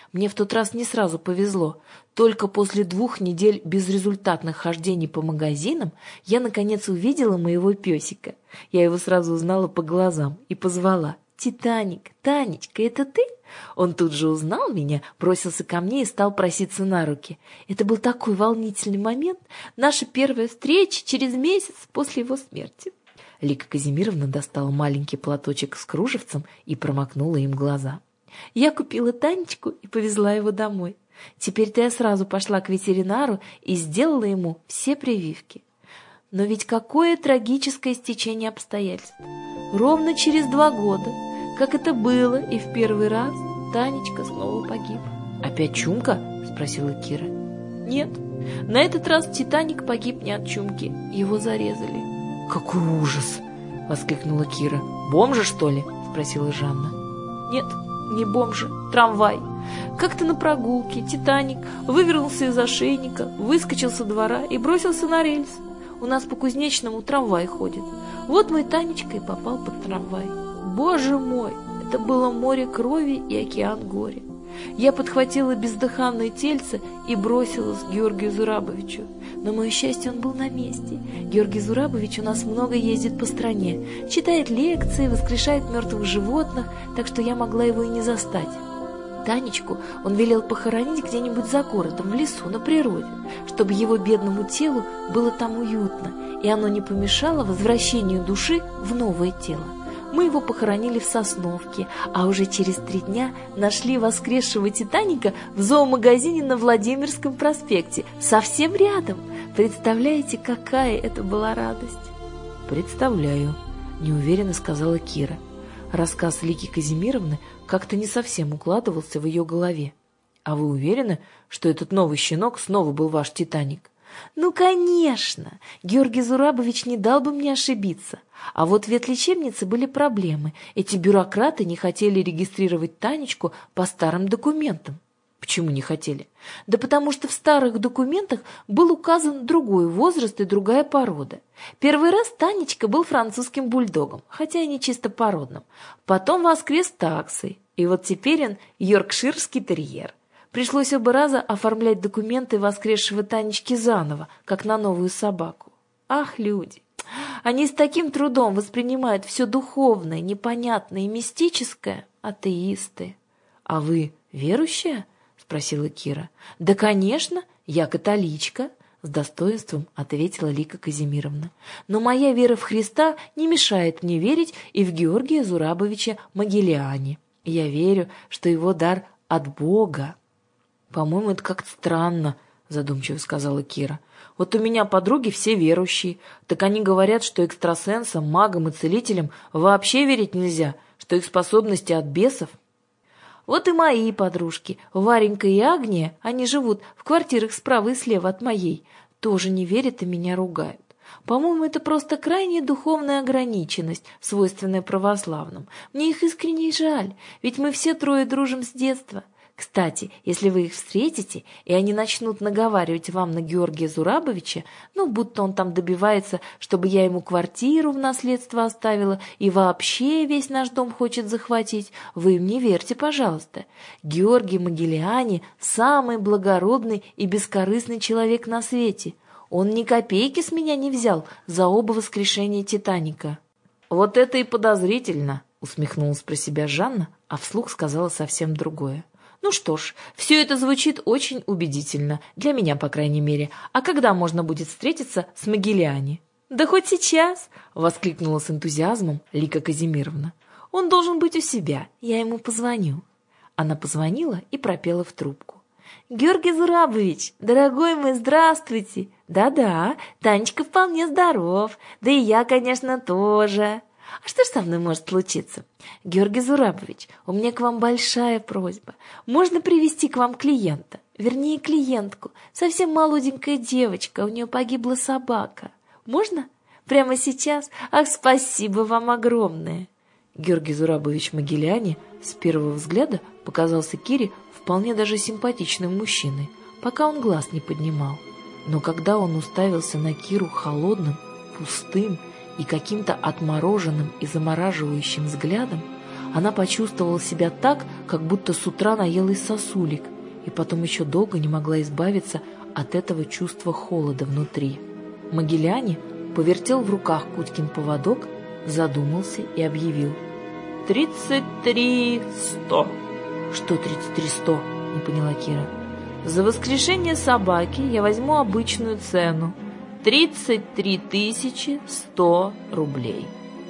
Мне в тот раз не сразу повезло. Только после двух недель безрезультатных хождений по магазинам я, наконец, увидела моего песика. Я его сразу узнала по глазам и позвала: «Титаник, Танечка, это ты?» Он тут же узнал меня, бросился ко мне и стал проситься на руки. Это был такой волнительный момент. Наша первая встреча через месяц после его смерти. Лика Казимировна достала маленький платочек с кружевцем и промокнула им глаза. Я купила Танечку и повезла его домой. Теперь-то я сразу пошла к ветеринару и сделала ему все прививки. Но ведь какое трагическое стечение обстоятельств. Ровно через два года, как это было и в первый раз, Танечка снова погиб. «Опять чумка?» — спросила Кира. «Нет, на этот раз Титаник погиб не от чумки, его зарезали». «Какой ужас!» — воскликнула Кира. «Бомжа, что ли?» — спросила Жанна. «Нет, не бомжа, трамвай. Как-то на прогулке Титаник вывернулся из ошейника, выскочил со двора и бросился на рельсы. У нас по Кузнечному трамвай ходит. Вот мой Танечка и попал под трамвай. Боже мой, это было море крови и океан горя. Я подхватила бездыханное тельце и бросилась к Георгию Зурабовичу. На мое счастье, он был на месте. Георгий Зурабович у нас много ездит по стране, читает лекции, воскрешает мертвых животных, так что я могла его и не застать. Танечку он велел похоронить где-нибудь за городом, в лесу, на природе, чтобы его бедному телу было там уютно, и оно не помешало возвращению души в новое тело. Мы его похоронили в Сосновке, а уже через три дня нашли воскресшего Титаника в зоомагазине на Владимирском проспекте, совсем рядом. Представляете, какая это была радость? «Представляю», — неуверенно сказала Кира. Рассказ Лики Казимировны как-то не совсем укладывался в ее голове. «А вы уверены, что этот новый щенок снова был ваш Титаник?» «Ну, конечно! Георгий Зурабович не дал бы мне ошибиться. А вот в ветлечебнице были проблемы. Эти бюрократы не хотели регистрировать Танечку по старым документам». «Почему не хотели?» «Да потому что в старых документах был указан другой возраст и другая порода. Первый раз Танечка был французским бульдогом, хотя и не чисто породным. Потом воскрес таксой, и вот теперь он йоркширский терьер. Пришлось оба раза оформлять документы воскресшего Танечки заново, как на новую собаку. Ах, люди! Они с таким трудом воспринимают все духовное, непонятное и мистическое. Атеисты. А вы верующая?» — спросила Кира. «Да, конечно, я католичка», — с достоинством ответила Лика Казимировна. «Но моя вера в Христа не мешает мне верить и в Георгия Зурабовича Могилиани. Я верю, что его дар от Бога». «По-моему, это как-то странно», — задумчиво сказала Кира. «Вот у меня подруги все верующие. Так они говорят, что экстрасенсам, магам и целителям вообще верить нельзя, что их способности от бесов». «Вот и мои подружки, Варенька и Агния, они живут в квартирах справа и слева от моей, тоже не верят и меня ругают. По-моему, это просто крайняя духовная ограниченность, свойственная православным. Мне их искренне жаль, ведь мы все трое дружим с детства. Кстати, если вы их встретите, и они начнут наговаривать вам на Георгия Зурабовича, ну, будто он там добивается, чтобы я ему квартиру в наследство оставила и вообще весь наш дом хочет захватить, вы им не верьте, пожалуйста. Георгий Могилиани – самый благородный и бескорыстный человек на свете. Он ни копейки с меня не взял за оба воскрешения Титаника». «Вот это и подозрительно», – усмехнулась про себя Жанна, а вслух сказала совсем другое. «Ну что ж, все это звучит очень убедительно, для меня, по крайней мере. А когда можно будет встретиться с Могилиани?» «Да хоть сейчас!» — воскликнула с энтузиазмом Лика Казимировна. «Он должен быть у себя, я ему позвоню». Она позвонила и пропела в трубку. «Георгий Зурабович, дорогой мой, здравствуйте! Да-да, Танечка вполне здоров, да и я, конечно, тоже. А что ж со мной может случиться? Георгий Зурабович, у меня к вам большая просьба. Можно привести к вам клиента, вернее клиентку, совсем молоденькая девочка, у нее погибла собака. Можно? Прямо сейчас? Ах, спасибо вам огромное!» Георгий Зурабович Могилиани с первого взгляда показался Кире вполне даже симпатичным мужчиной, пока он глаз не поднимал. Но когда он уставился на Киру холодным, пустым и каким-то отмороженным и замораживающим взглядом, Она почувствовала себя так, как будто с утра наелась сосулек, и потом еще долго не могла избавиться от этого чувства холода внутри. Могиляне повертел в руках Кутькин поводок, задумался и объявил: «Тридцать три сто». «Что тридцать три сто?» — не поняла Кира. «За воскрешение собаки я возьму обычную цену — тридцать три тысячи сто рублей».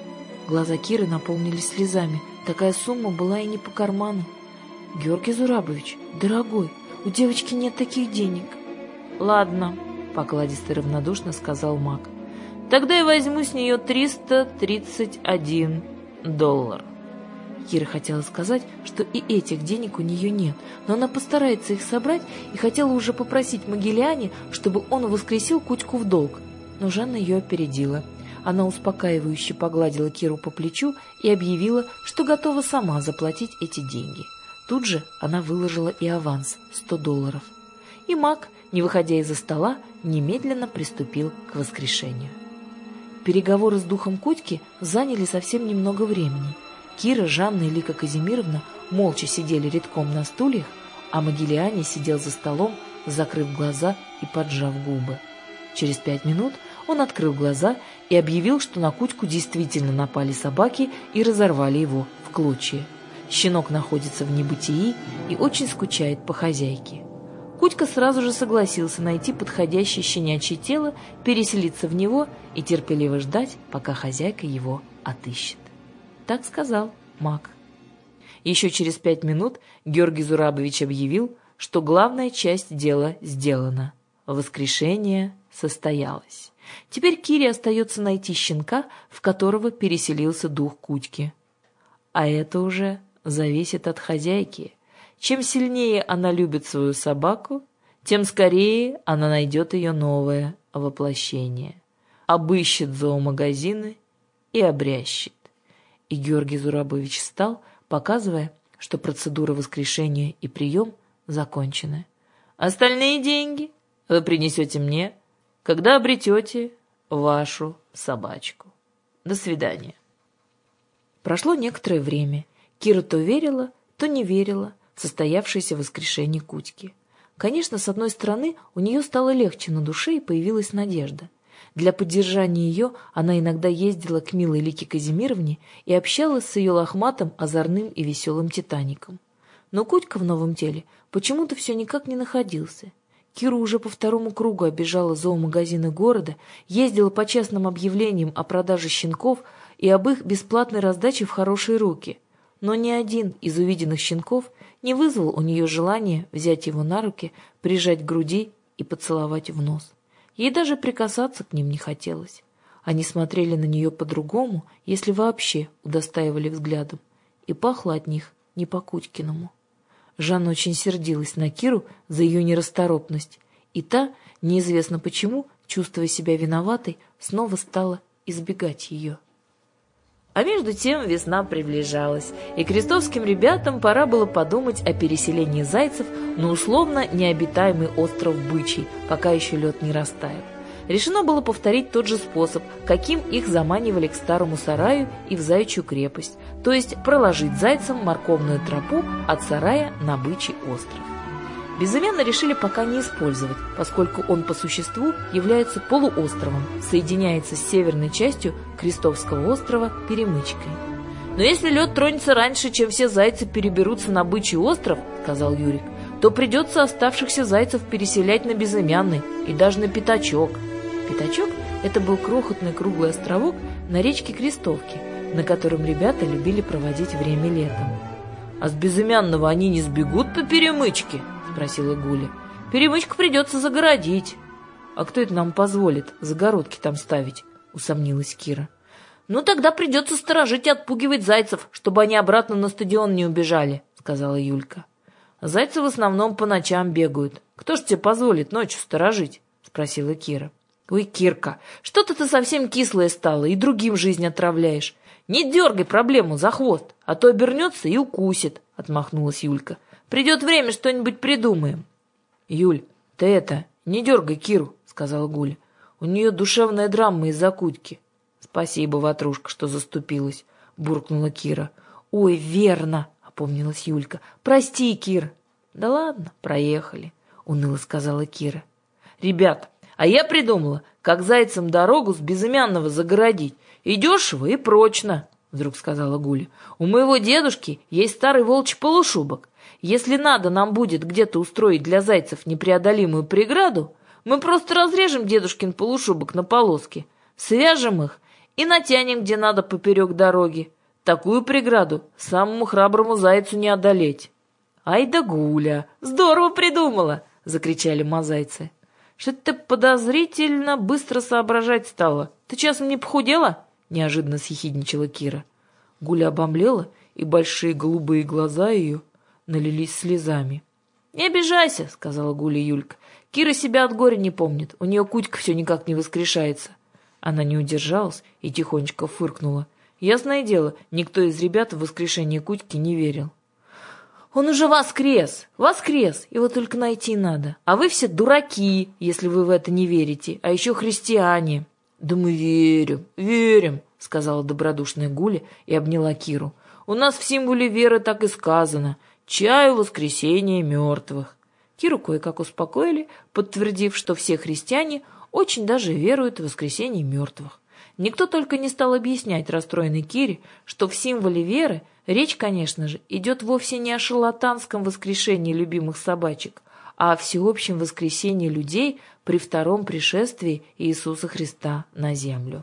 Глаза Киры наполнились слезами. Такая сумма была и не по карману. «Георгий Зурабович, дорогой, у девочки нет таких денег». «Ладно», — покладисто и равнодушно сказал Мак. «Тогда я возьму с нее триста тридцать один доллар». Кира хотела сказать, что и этих денег у нее нет, но она постарается их собрать и хотела уже попросить Могиляне, чтобы он воскресил Кутьку в долг. Но Жанна ее опередила. Она успокаивающе погладила Киру по плечу и объявила, что готова сама заплатить эти деньги. Тут же она выложила и аванс – сто долларов. И Мак, не выходя из-за стола, немедленно приступил к воскрешению. Переговоры с духом Кутьки заняли совсем немного времени. Кира, Жанна и Лика Казимировна молча сидели редком на стульях, а Могиляне сидел за столом, закрыв глаза и поджав губы. Через пять минут он открыл глаза и объявил, что на Кутьку действительно напали собаки и разорвали его в клочья. Щенок находится в небытии и очень скучает по хозяйке. Кутька сразу же согласился найти подходящее щенячье тело, переселиться в него и терпеливо ждать, пока хозяйка его отыщет. Так сказал Мак. Еще через пять минут Георгий Зурабович объявил, что главная часть дела сделана. Воскрешение состоялось. Теперь Кире остается найти щенка, в которого переселился дух Кутьки. А это уже зависит от хозяйки. Чем сильнее она любит свою собаку, тем скорее она найдет ее новое воплощение. Обыщет зоомагазины и обрящет. И Георгий Зурабович встал, показывая, что процедура воскрешения и прием закончены. «Остальные деньги вы принесете мне, когда обретете вашу собачку. До свидания». Прошло некоторое время. Кира то верила, то не верила в состоявшееся воскрешение Кутьки. Конечно, с одной стороны, у нее стало легче на душе и появилась надежда. Для поддержания ее она иногда ездила к милой Лике Казимировне и общалась с ее лохматым, озорным и веселым Титаником. Но Кутька в новом теле почему-то все никак не находился. Кира уже по второму кругу обежала зоомагазины города, ездила по частным объявлениям о продаже щенков и об их бесплатной раздаче в хорошие руки. Но ни один из увиденных щенков не вызвал у нее желания взять его на руки, прижать к груди и поцеловать в нос. Ей даже прикасаться к ним не хотелось. Они смотрели на нее по-другому, если вообще удостаивали взглядом, и пахло от них не по-Кутькиному. Жанна очень сердилась на Киру за ее нерасторопность, и та, неизвестно почему, чувствуя себя виноватой, снова стала избегать ее. А между тем весна приближалась, и крестовским ребятам пора было подумать о переселении зайцев на условно необитаемый остров Бычий, пока еще лед не растаял. Решено было повторить тот же способ, каким их заманивали к старому сараю и в Заячью крепость, то есть проложить зайцам морковную тропу от сарая на Бычий остров. Безымянно решили пока не использовать, поскольку он по существу является полуостровом, соединяется с северной частью Крестовского острова перемычкой. «Но если лед тронется раньше, чем все зайцы переберутся на Бычий остров, — сказал Юрик, — то придется оставшихся зайцев переселять на Безымянный и даже на Пятачок». Пятачок — это был крохотный круглый островок на речке Крестовки, на котором ребята любили проводить время летом. «А с Безымянного они не сбегут по перемычке?» — спросила Гуля. «Перемычку придется загородить». «А кто это нам позволит загородки там ставить?» — усомнилась Кира. «Ну, тогда придется сторожить и отпугивать зайцев, чтобы они обратно на стадион не убежали», — сказала Юлька. «Зайцы в основном по ночам бегают. Кто ж тебе позволит ночью сторожить?» — спросила Кира. «Ой, Кирка, что-то ты совсем кислая стала и другим жизнь отравляешь. Не дергай проблему за хвост, а то обернется и укусит», — отмахнулась Юлька. «Придет время, что-нибудь придумаем». «Юль, ты это, не дергай Киру», — сказала Гуля. «У нее душевная драма из-за Кутьки». «Спасибо, Ватрушка, что заступилась», — буркнула Кира. «Ой, верно!» — опомнилась Юлька. «Прости, Кир!» «Да ладно, проехали», — уныло сказала Кира. «Ребят, а я придумала, как зайцам дорогу с безымянного загородить. И дешево, и прочно», — вдруг сказала Гуля. «У моего дедушки есть старый волчий полушубок. Если надо нам будет где-то устроить для зайцев непреодолимую преграду, мы просто разрежем дедушкин полушубок на полоски, свяжем их и натянем где надо поперек дороги. Такую преграду самому храброму зайцу не одолеть». «Ай да Гуля! Здорово придумала!» — закричали мозайцы. «Что-то ты подозрительно быстро соображать стала. Ты часом не похудела?» — неожиданно съехидничала Кира. Гуля обомлела, и большие голубые глаза ее налились слезами. «Не обижайся», — сказала Гуля Юлька. «Кира себя от горя не помнит, у нее кутька все никак не воскрешается». Она не удержалась и тихонечко фыркнула. Ясное дело, никто из ребят в воскрешение кутьки не верил. «Он уже воскрес! Воскрес! Его только найти надо. А вы все дураки, если вы в это не верите, а еще христиане». «Да мы верим, верим», — сказала добродушная Гуля и обняла Киру. «У нас в символе веры так и сказано. Чаю воскресения мертвых». Киру кое-как успокоили, подтвердив, что все христиане очень даже веруют в воскресение мертвых. Никто только не стал объяснять расстроенной Кире, что в символе веры речь, конечно же, идет вовсе не о шарлатанском воскрешении любимых собачек, а о всеобщем воскресении людей при втором пришествии Иисуса Христа на землю.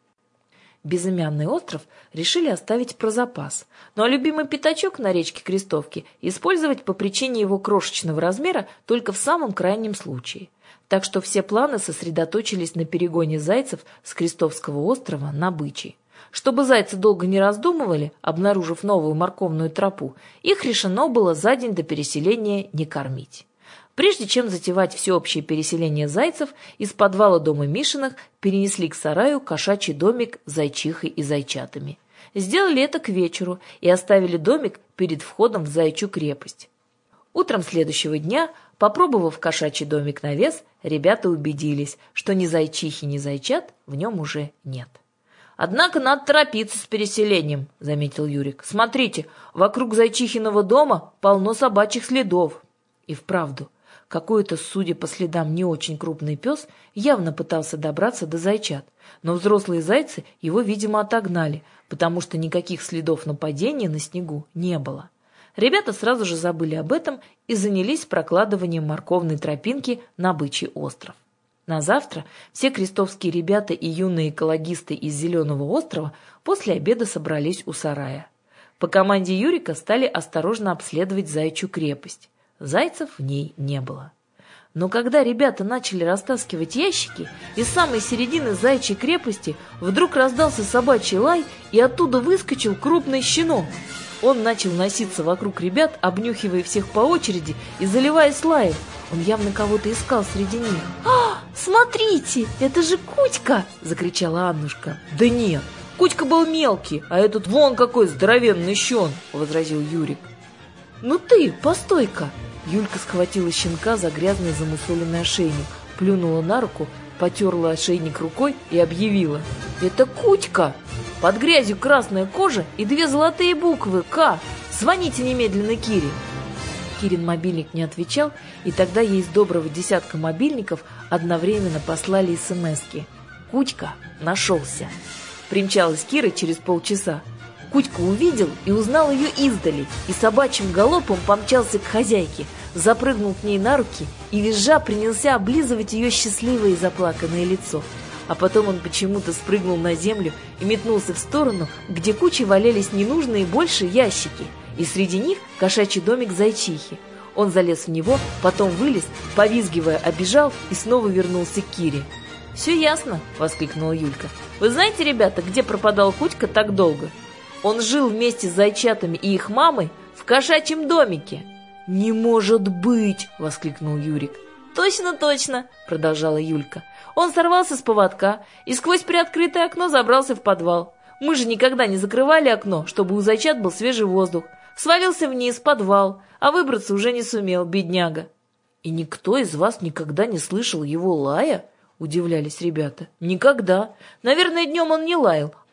Безымянный остров решили оставить про запас, ну а любимый пятачок на речке Крестовки использовать по причине его крошечного размера только в самом крайнем случае. Так что все планы сосредоточились на перегоне зайцев с Крестовского острова на Бычий. Чтобы зайцы долго не раздумывали, обнаружив новую морковную тропу, их решено было за день до переселения не кормить. Прежде чем затевать всеобщее переселение зайцев, из подвала дома Мишиных перенесли к сараю кошачий домик с зайчихой и зайчатами. Сделали это к вечеру и оставили домик перед входом в Заячью крепость. Утром следующего дня, попробовав кошачий домик на вес, ребята убедились, что ни зайчихи, ни зайчат в нем уже нет. «Однако надо торопиться с переселением», — заметил Юрик. «Смотрите, вокруг зайчихиного дома полно собачьих следов». И вправду, какой-то, судя по следам, не очень крупный пес явно пытался добраться до зайчат, но взрослые зайцы его, видимо, отогнали, потому что никаких следов нападения на снегу не было. Ребята сразу же забыли об этом и занялись прокладыванием морковной тропинки на Бычий остров. На завтра все крестовские ребята и юные экологисты из Зеленого острова после обеда собрались у сарая. По команде Юрика стали осторожно обследовать Заячью крепость. Зайцев в ней не было. Но когда ребята начали растаскивать ящики, из самой середины Заячьей крепости вдруг раздался собачий лай, и оттуда выскочил крупный щенок. Он начал носиться вокруг ребят, обнюхивая всех по очереди и заливаясь лаем. Он явно кого-то искал среди них. «А, смотрите, это же Кутька!» — закричала Аннушка. «Да нет, Кутька был мелкий, а этот вон какой здоровенный щен!» — возразил Юрик. «Ну ты, постой-ка!» Юлька схватила щенка за грязный замусоленный ошейник, плюнула на руку, потерла ошейник рукой и объявила: «Это Кутька! Под грязью красная кожа и две золотые буквы «К». Звоните немедленно Кире». Кирин мобильник не отвечал, и тогда ей из доброго десятка мобильников одновременно послали смски. Кутька нашелся. Примчалась Кира через полчаса. Кутька увидел и узнал ее издали, и собачьим галопом помчался к хозяйке, запрыгнул к ней на руки и, визжа, принялся облизывать ее счастливое и заплаканное лицо. А потом он почему-то спрыгнул на землю и метнулся в сторону, где кучей валялись ненужные больше ящики, и среди них кошачий домик зайчихи. Он залез в него, потом вылез, повизгивая, обежал и снова вернулся к Кире. «Все ясно!» — воскликнула Юлька. «Вы знаете, ребята, где пропадал Кутька так долго? Он жил вместе с зайчатами и их мамой в кошачьем домике». «Не может быть!» — воскликнул Юрик. «Точно, точно!» — продолжала Юлька. «Он сорвался с поводка и сквозь приоткрытое окно забрался в подвал. Мы же никогда не закрывали окно, чтобы у зайчат был свежий воздух. Свалился вниз в подвал, а выбраться уже не сумел, бедняга». «И никто из вас никогда не слышал его лая?» — удивлялись ребята. «Никогда. Наверное, днем он не лаял,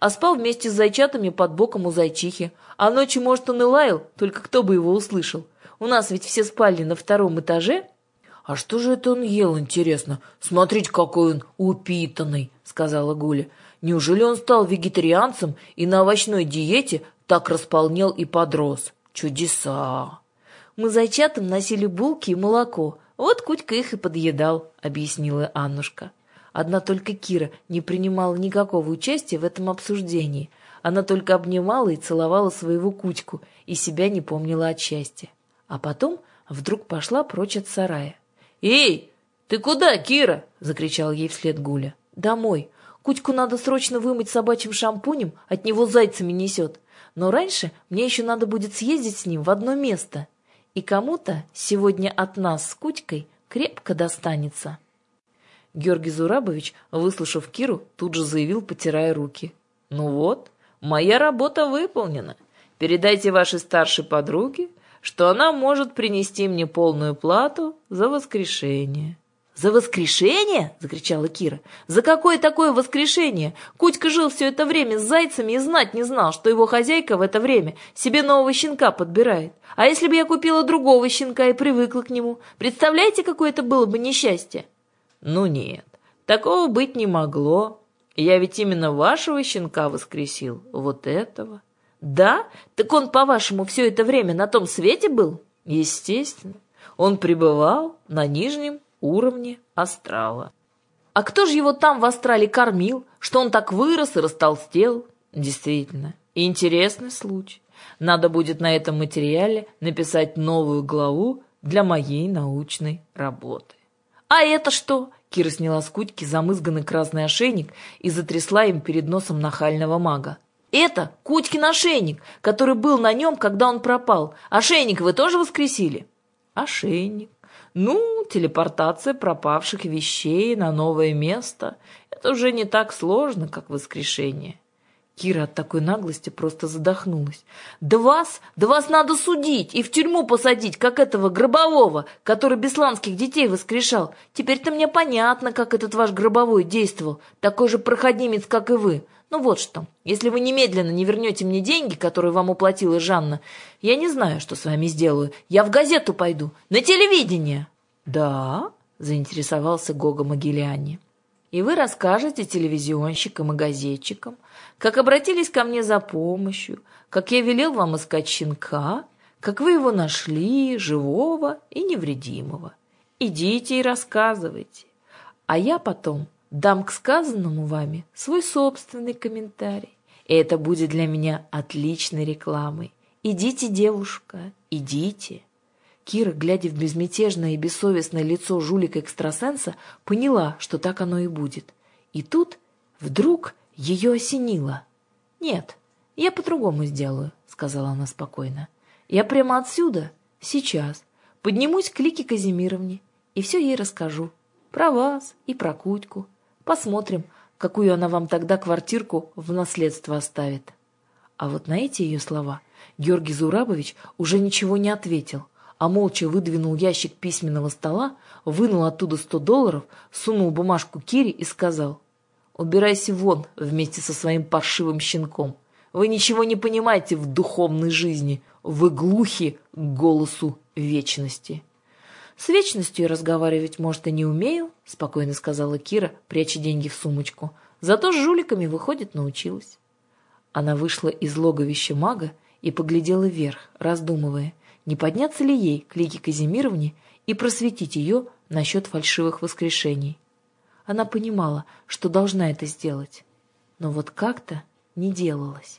а спал вместе с зайчатами под боком у зайчихи. А ночью, может, он и лаял, только кто бы его услышал. У нас ведь все спали на втором этаже». «А что же это он ел, интересно? Смотрите, какой он упитанный», — сказала Гуля. «Неужели он стал вегетарианцем и на овощной диете так располнел и подрос? Чудеса!» «Мы зайчатам носили булки и молоко. Вот Кутька их и подъедал», — объяснила Аннушка. Одна только Кира не принимала никакого участия в этом обсуждении. Она только обнимала и целовала своего Кутьку и себя не помнила от счастья. А потом вдруг пошла прочь от сарая. «Эй, ты куда, Кира?» — закричал ей вслед Гуля. «Домой. Кутьку надо срочно вымыть собачьим шампунем, от него зайцами несет. Но раньше мне еще надо будет съездить с ним в одно место. И кому-то сегодня от нас с Кутькой крепко достанется». Георгий Зурабович, выслушав Киру, тут же заявил, потирая руки. «Ну вот, моя работа выполнена. Передайте вашей старшей подруге, что она может принести мне полную плату за воскрешение». «За воскрешение?» — закричала Кира. «За какое такое воскрешение? Кутька жил все это время с зайцами и знать не знал, что его хозяйка в это время себе нового щенка подбирает. А если бы я купила другого щенка и привыкла к нему? Представляете, какое это было бы несчастье?» «Ну нет, такого быть не могло. Я ведь именно вашего щенка воскресил, вот этого». «Да? Так он, по-вашему, все это время на том свете был?» «Естественно. Он пребывал на нижнем уровне астрала». «А кто же его там в астрале кормил, что он так вырос и растолстел?» «Действительно, интересный случай. Надо будет на этом материале написать новую главу для моей научной работы». «А это что?» Кира сняла с Кутьки замызганный красный ошейник и затрясла им перед носом нахального мага. «Это Кутькин ошейник, который был на нем, когда он пропал. Ошейник вы тоже воскресили?» «Ошейник. Ну, телепортация пропавших вещей на новое место. Это уже не так сложно, как воскрешение». Кира от такой наглости просто задохнулась. «Да вас, да вас надо судить и в тюрьму посадить, как этого Гробового, который бесланских детей воскрешал. Теперь-то мне понятно, как этот ваш Гробовой действовал, такой же проходимец, как и вы. Ну вот что, если вы немедленно не вернете мне деньги, которые вам уплатила Жанна, я не знаю, что с вами сделаю. Я в газету пойду, на телевидение». «Да?» — заинтересовался Гога Могилянни. «И вы расскажете телевизионщикам и газетчикам, как обратились ко мне за помощью, как я велел вам искать щенка, как вы его нашли, живого и невредимого. Идите и рассказывайте. А я потом дам к сказанному вами свой собственный комментарий. И это будет для меня отличной рекламой. Идите, девушка, идите». Кира, глядя в безмятежное и бессовестное лицо жулика-экстрасенса, поняла, что так оно и будет. И тут вдруг ее осенило. «Нет, я по-другому сделаю», — сказала она спокойно. «Я прямо отсюда, сейчас, поднимусь к Лике Казимировне и все ей расскажу. Про вас и про Кутьку. Посмотрим, какую она вам тогда квартирку в наследство оставит». А вот на эти ее слова Георгий Зурабович уже ничего не ответил, а молча выдвинул ящик письменного стола, вынул оттуда сто долларов, сунул бумажку Кире и сказал: «Убирайся вон вместе со своим паршивым щенком. Вы ничего не понимаете в духовной жизни, вы глухи к голосу вечности». «С вечностью разговаривать, может, и не умею», — спокойно сказала Кира, пряча деньги в сумочку. «Зато с жуликами, выходит, научилась». Она вышла из логовища мага и поглядела вверх, раздумывая, не подняться ли ей к Лике Казимировне и просветить ее насчет фальшивых воскрешений. Она понимала, что должна это сделать, но вот как-то не делалось.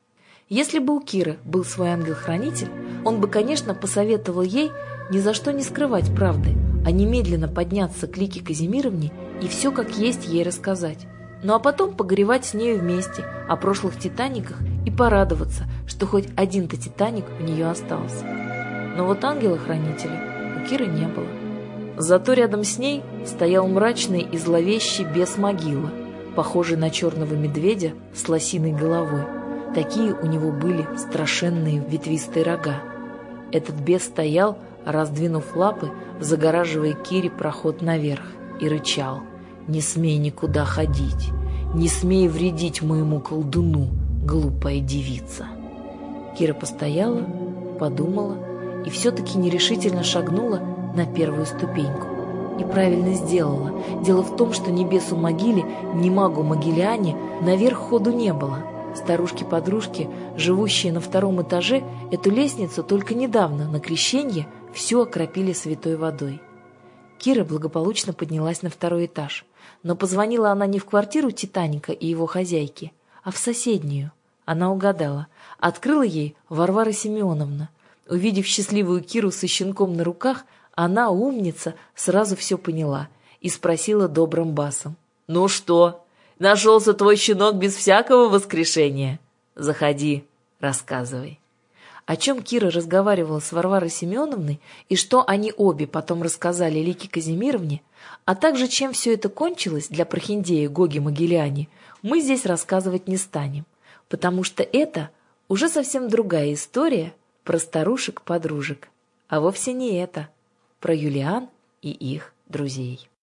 Если бы у Киры был свой ангел-хранитель, он бы, конечно, посоветовал ей ни за что не скрывать правды, а немедленно подняться к Лике Казимировне и все как есть ей рассказать. Ну а потом погоревать с нею вместе о прошлых «Титаниках» и порадоваться, что хоть один-то «Титаник» у нее остался. Но вот ангела-хранителя у Киры не было. Зато рядом с ней стоял мрачный и зловещий бес могила, похожий на черного медведя с лосиной головой. Такие у него были страшенные ветвистые рога. Этот бес стоял, раздвинув лапы, загораживая Кире проход наверх, и рычал: «Не смей никуда ходить, Не смей вредить моему колдуну, глупая девица. Кира постояла, подумала и все-таки нерешительно шагнула на первую ступеньку. И правильно сделала. Дело в том, что небесу могиле, ни магу Могилиане, наверх ходу не было. Старушки-подружки, живущие на втором этаже, эту лестницу только недавно, на крещенье, всю окропили святой водой. Кира благополучно поднялась на второй этаж. Но позвонила она не в квартиру Титаника и его хозяйки, а в соседнюю. Она угадала. Открыла ей Варвара Семеновна. Увидев счастливую Киру со щенком на руках, она, умница, сразу все поняла и спросила добрым басом: «Ну что, нашелся твой щенок без всякого воскрешения? Заходи, рассказывай». О чем Кира разговаривала с Варварой Семеновной и что они обе потом рассказали Лике Казимировне, а также чем все это кончилось для прохиндея Гоги Могилиани, мы здесь рассказывать не станем, потому что это уже совсем другая история про старушек-подружек, а вовсе не это, про Юлиан и их друзей.